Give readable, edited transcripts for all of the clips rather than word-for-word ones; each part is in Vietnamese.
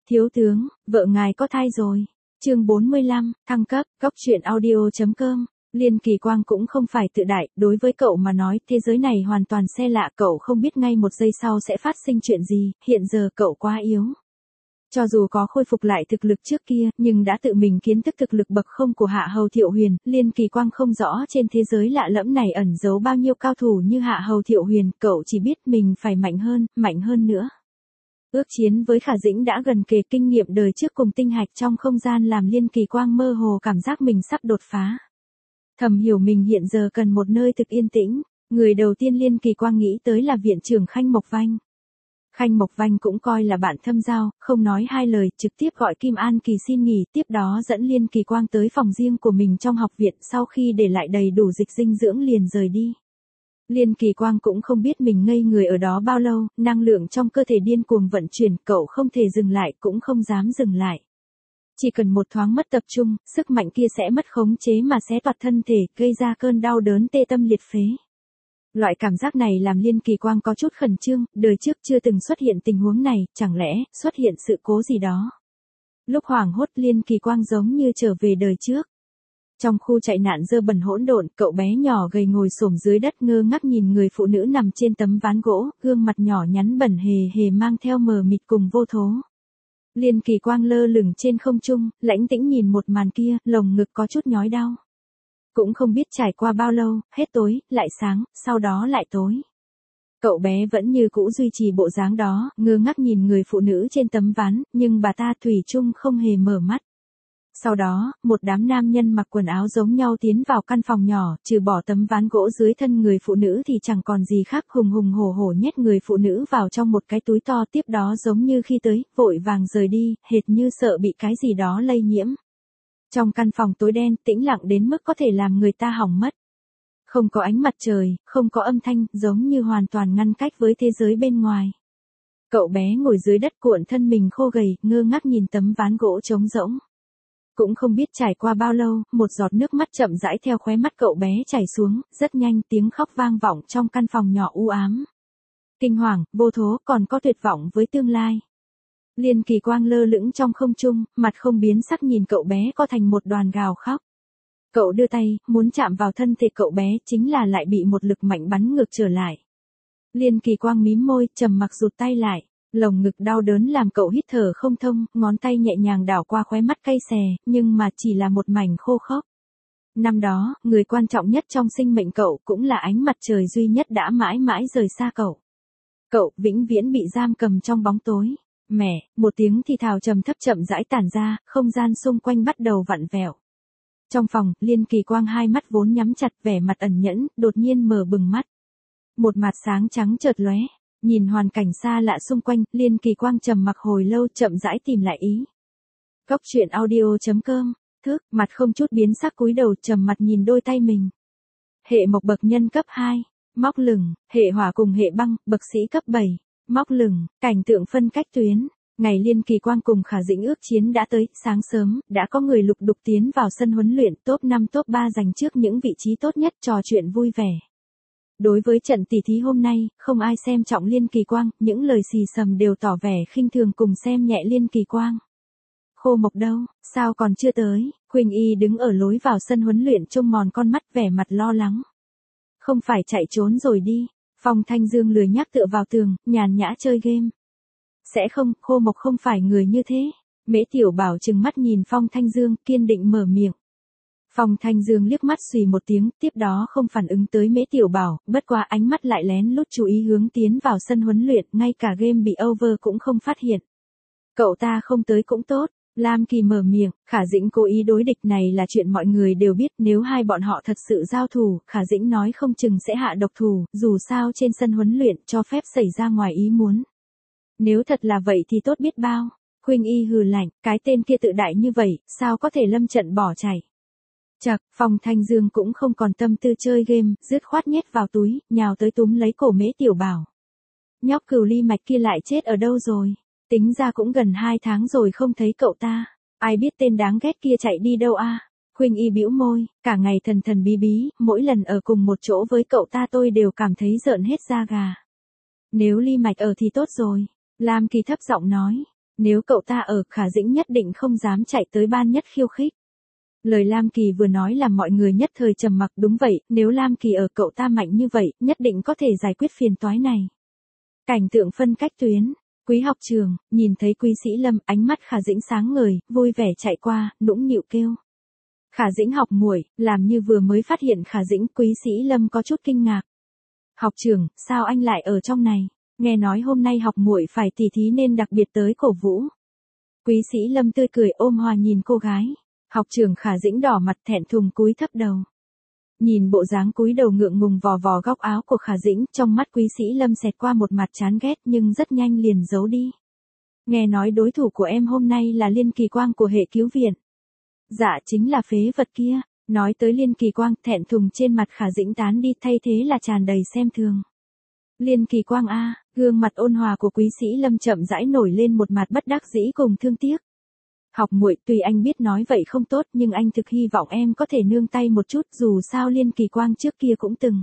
Thiếu tướng, vợ ngài có thai rồi. Chương 45, thăng cấp, góc truyện audio.com. Liên Kỳ Quang cũng không phải tự đại, đối với cậu mà nói, thế giới này hoàn toàn xe lạ, cậu không biết ngay một giây sau sẽ phát sinh chuyện gì, hiện giờ cậu quá yếu. Cho dù có khôi phục lại thực lực trước kia, nhưng đã tự mình kiến thức thực lực bậc không của Hạ Hầu Thiệu Huyền, Liên Kỳ Quang không rõ trên thế giới lạ lẫm này ẩn giấu bao nhiêu cao thủ như Hạ Hầu Thiệu Huyền, cậu chỉ biết mình phải mạnh hơn nữa. Ước chiến với Khả Dĩnh đã gần kề, kinh nghiệm đời trước cùng tinh hạch trong không gian làm Liên Kỳ Quang mơ hồ cảm giác mình sắp đột phá. Thầm hiểu mình hiện giờ cần một nơi thực yên tĩnh, người đầu tiên Liên Kỳ Quang nghĩ tới là viện trưởng Khanh Mộc Vanh. Khanh Mộc Vanh cũng coi là bạn thâm giao, không nói hai lời, trực tiếp gọi Kim An Kỳ xin nghỉ, tiếp đó dẫn Liên Kỳ Quang tới phòng riêng của mình trong học viện, sau khi để lại đầy đủ dịch dinh dưỡng liền rời đi. Liên Kỳ Quang cũng không biết mình ngây người ở đó bao lâu, năng lượng trong cơ thể điên cuồng vận chuyển, cậu không thể dừng lại, cũng không dám dừng lại. Chỉ cần một thoáng mất tập trung, sức mạnh kia sẽ mất khống chế mà xé toạc thân thể, gây ra cơn đau đớn tê tâm liệt phế. Loại cảm giác này làm Liên Kỳ Quang có chút khẩn trương, đời trước chưa từng xuất hiện tình huống này, chẳng lẽ xuất hiện sự cố gì đó. Lúc hoảng hốt Liên Kỳ Quang giống như trở về đời trước. Trong khu chạy nạn dơ bẩn hỗn độn, cậu bé nhỏ gầy ngồi xổm dưới đất ngơ ngác nhìn người phụ nữ nằm trên tấm ván gỗ, gương mặt nhỏ nhắn bẩn hề mang theo mờ mịt cùng vô thố. Liên Kỳ Quang lơ lửng trên không trung, lãnh tĩnh nhìn một màn kia, lồng ngực có chút nhói đau. Cũng không biết trải qua bao lâu, hết tối, lại sáng, sau đó lại tối. Cậu bé vẫn như cũ duy trì bộ dáng đó, ngơ ngác nhìn người phụ nữ trên tấm ván, nhưng bà ta thủy chung không hề mở mắt. Sau đó, một đám nam nhân mặc quần áo giống nhau tiến vào căn phòng nhỏ, trừ bỏ tấm ván gỗ dưới thân người phụ nữ thì chẳng còn gì khác, hùng hổ nhét người phụ nữ vào trong một cái túi to, tiếp đó giống như khi tới, vội vàng rời đi, hệt như sợ bị cái gì đó lây nhiễm. Trong căn phòng tối đen, tĩnh lặng đến mức có thể làm người ta hỏng mất. Không có ánh mặt trời, không có âm thanh, giống như hoàn toàn ngăn cách với thế giới bên ngoài. Cậu bé ngồi dưới đất cuộn thân mình khô gầy, ngơ ngác nhìn tấm ván gỗ trống rỗng. Cũng không biết trải qua bao lâu, một giọt nước mắt chậm rãi theo khóe mắt cậu bé chảy xuống, rất nhanh tiếng khóc vang vọng trong căn phòng nhỏ u ám. Kinh hoàng, vô thố, còn có tuyệt vọng với tương lai. Liên Kỳ Quang lơ lửng trong không trung, mặt không biến sắc nhìn cậu bé co thành một đoàn gào khóc. Cậu đưa tay, muốn chạm vào thân thể cậu bé, chính là lại bị một lực mạnh bắn ngược trở lại. Liên Kỳ Quang mím môi, trầm mặc rụt tay lại. Lồng ngực đau đớn làm cậu hít thở không thông, ngón tay nhẹ nhàng đảo qua khóe mắt cay xè, nhưng mà chỉ là một mảnh khô khốc. Năm đó, người quan trọng nhất trong sinh mệnh cậu cũng là ánh mặt trời duy nhất đã mãi mãi rời xa cậu. Cậu vĩnh viễn bị giam cầm trong bóng tối. Mẹ, một tiếng thì thào trầm thấp chậm rãi tản ra, không gian xung quanh bắt đầu vặn vẹo. Trong phòng, Liên Kỳ Quang hai mắt vốn nhắm chặt, vẻ mặt ẩn nhẫn, đột nhiên mở bừng mắt. Một mặt sáng trắng chợt lóe. Nhìn hoàn cảnh xa lạ xung quanh, Liên Kỳ Quang trầm mặc hồi lâu, chậm rãi tìm lại ý. Góc truyện audio.com, mặt không chút biến sắc cúi đầu trầm mặt nhìn đôi tay mình. Hệ mộc bậc nhân cấp 2, móc lửng, hệ hỏa cùng hệ băng, bậc sĩ cấp 7, móc lửng, cảnh tượng phân cách tuyến. Ngày Liên Kỳ Quang cùng Khả Dĩnh ước chiến đã tới, sáng sớm, đã có người lục đục tiến vào sân huấn luyện, top 5 top 3 giành trước những vị trí tốt nhất, trò chuyện vui vẻ. Đối với trận tỷ thí hôm nay, không ai xem trọng Liên Kỳ Quang, những lời xì xầm đều tỏ vẻ khinh thường cùng xem nhẹ Liên Kỳ Quang. Khô Mộc đâu, sao còn chưa tới? Khuynh Y đứng ở lối vào sân huấn luyện trông mòn con mắt vẻ mặt lo lắng. Không phải chạy trốn rồi đi. Phong Thanh Dương lười nhác tựa vào tường, nhàn nhã chơi game. Sẽ không, Khô Mộc không phải người như thế. Mễ Tiểu Bảo trừng mắt nhìn Phong Thanh Dương, kiên định mở miệng. Phong Thanh Dương liếc mắt xùy một tiếng, tiếp đó không phản ứng tới Mễ Tiểu Bảo, bất quá ánh mắt lại lén lút chú ý hướng tiến vào sân huấn luyện, ngay cả game bị over cũng không phát hiện. Cậu ta không tới cũng tốt, Lam Kỳ mở miệng, Khả Dĩnh cố ý đối địch này là chuyện mọi người đều biết, nếu hai bọn họ thật sự giao thủ, Khả Dĩnh nói không chừng sẽ hạ độc thủ, dù sao trên sân huấn luyện cho phép xảy ra ngoài ý muốn. Nếu thật là vậy thì tốt biết bao. Khuynh Y hừ lạnh, cái tên kia tự đại như vậy, sao có thể lâm trận bỏ chạy. Chậc, Phong Thanh Dương cũng không còn tâm tư chơi game, dứt khoát nhét vào túi, nhào tới túm lấy cổ Mễ Tiểu Bảo. Nhóc Cửu Ly Mạch kia lại chết ở đâu rồi? Tính ra cũng gần 2 tháng rồi không thấy cậu ta. Ai biết tên đáng ghét kia chạy đi đâu a? Khuynh Y bĩu môi, cả ngày thần bí, mỗi lần ở cùng một chỗ với cậu ta tôi đều cảm thấy rợn hết da gà. Nếu Ly Mạch ở thì tốt rồi. Lam Kỳ thấp giọng nói. Nếu cậu ta ở, Khả Dĩnh nhất định không dám chạy tới ban nhất khiêu khích. Lời Lam Kỳ vừa nói làm mọi người nhất thời trầm mặc, đúng vậy, nếu Lam Kỳ ở cậu ta mạnh như vậy, nhất định có thể giải quyết phiền toái này. Cảnh tượng phân cách tuyến, Quý học trường, nhìn thấy Quý Sĩ Lâm, ánh mắt Khả Dĩnh sáng ngời, vui vẻ chạy qua, nũng nịu kêu. Khả Dĩnh học muội, làm như vừa mới phát hiện Khả Dĩnh, Quý Sĩ Lâm có chút kinh ngạc. Học trường, sao anh lại ở trong này? Nghe nói hôm nay học muội phải tỉ thí nên đặc biệt tới cổ vũ. Quý Sĩ Lâm tươi cười ôm hòa nhìn cô gái. Học trường Khả Dĩnh đỏ mặt thẹn thùng cúi thấp đầu. Nhìn bộ dáng cúi đầu ngượng ngùng vò vò góc áo của Khả Dĩnh, trong mắt Quý Sĩ Lâm xẹt qua một mặt chán ghét nhưng rất nhanh liền giấu đi. Nghe nói đối thủ của em hôm nay là Liên Kỳ Quang của hệ cứu viện. Dạ chính là phế vật kia. Nói tới Liên Kỳ Quang, thẹn thùng trên mặt Khả Dĩnh tán đi, thay thế là tràn đầy xem thường. Liên Kỳ Quang a, gương mặt ôn hòa của Quý Sĩ Lâm chậm rãi nổi lên một mặt bất đắc dĩ cùng thương tiếc. Học muội, tuy anh biết nói vậy không tốt nhưng anh thực hy vọng em có thể nương tay một chút, dù sao Liên Kỳ Quang trước kia cũng từng.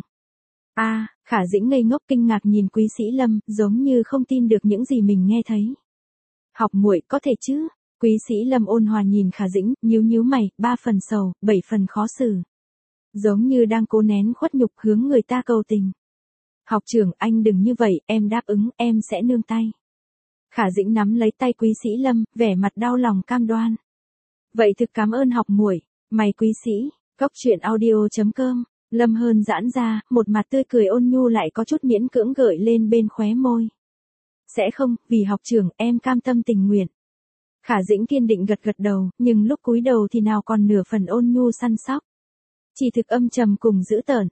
Khả Dĩnh ngây ngốc kinh ngạc nhìn Quý Sĩ Lâm, giống như không tin được những gì mình nghe thấy. Học muội, có thể chứ? Quý Sĩ Lâm ôn hòa nhìn Khả Dĩnh, nhíu nhíu mày, 3 phần sầu, 7 phần khó xử. Giống như đang cố nén khuất nhục hướng người ta cầu tình. Học trưởng, anh đừng như vậy, em đáp ứng, em sẽ nương tay. Khả Dĩnh nắm lấy tay Quý Sĩ Lâm, vẻ mặt đau lòng cam đoan. Vậy thực cảm ơn học muội, mày Quý Sĩ, Góc Chuyện Audio.com. Lâm Hơn giãn ra, một mặt tươi cười ôn nhu lại có chút miễn cưỡng gợi lên bên khóe môi. Sẽ không, vì học trưởng, em cam tâm tình nguyện. Khả Dĩnh kiên định gật gật đầu, nhưng lúc cúi đầu thì nào còn nửa phần ôn nhu săn sóc. Chỉ thực âm trầm cùng dữ tợn.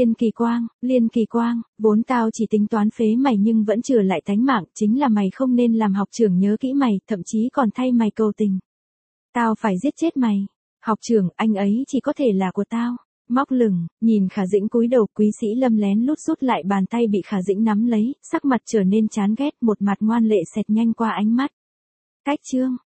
Liên Kỳ Quang, vốn tao chỉ tính toán phế mày nhưng vẫn chừa lại tánh mạng, chính là mày không nên làm học trưởng nhớ kỹ mày, thậm chí còn thay mày cầu tình. Tao phải giết chết mày. Học trưởng, anh ấy chỉ có thể là của tao. Móc lửng, nhìn Khả Dĩnh cúi đầu, Quý Sĩ Lâm lén lút rút lại bàn tay bị Khả Dĩnh nắm lấy, sắc mặt trở nên chán ghét, một mặt ngoan lệ xẹt nhanh qua ánh mắt. Cách chương.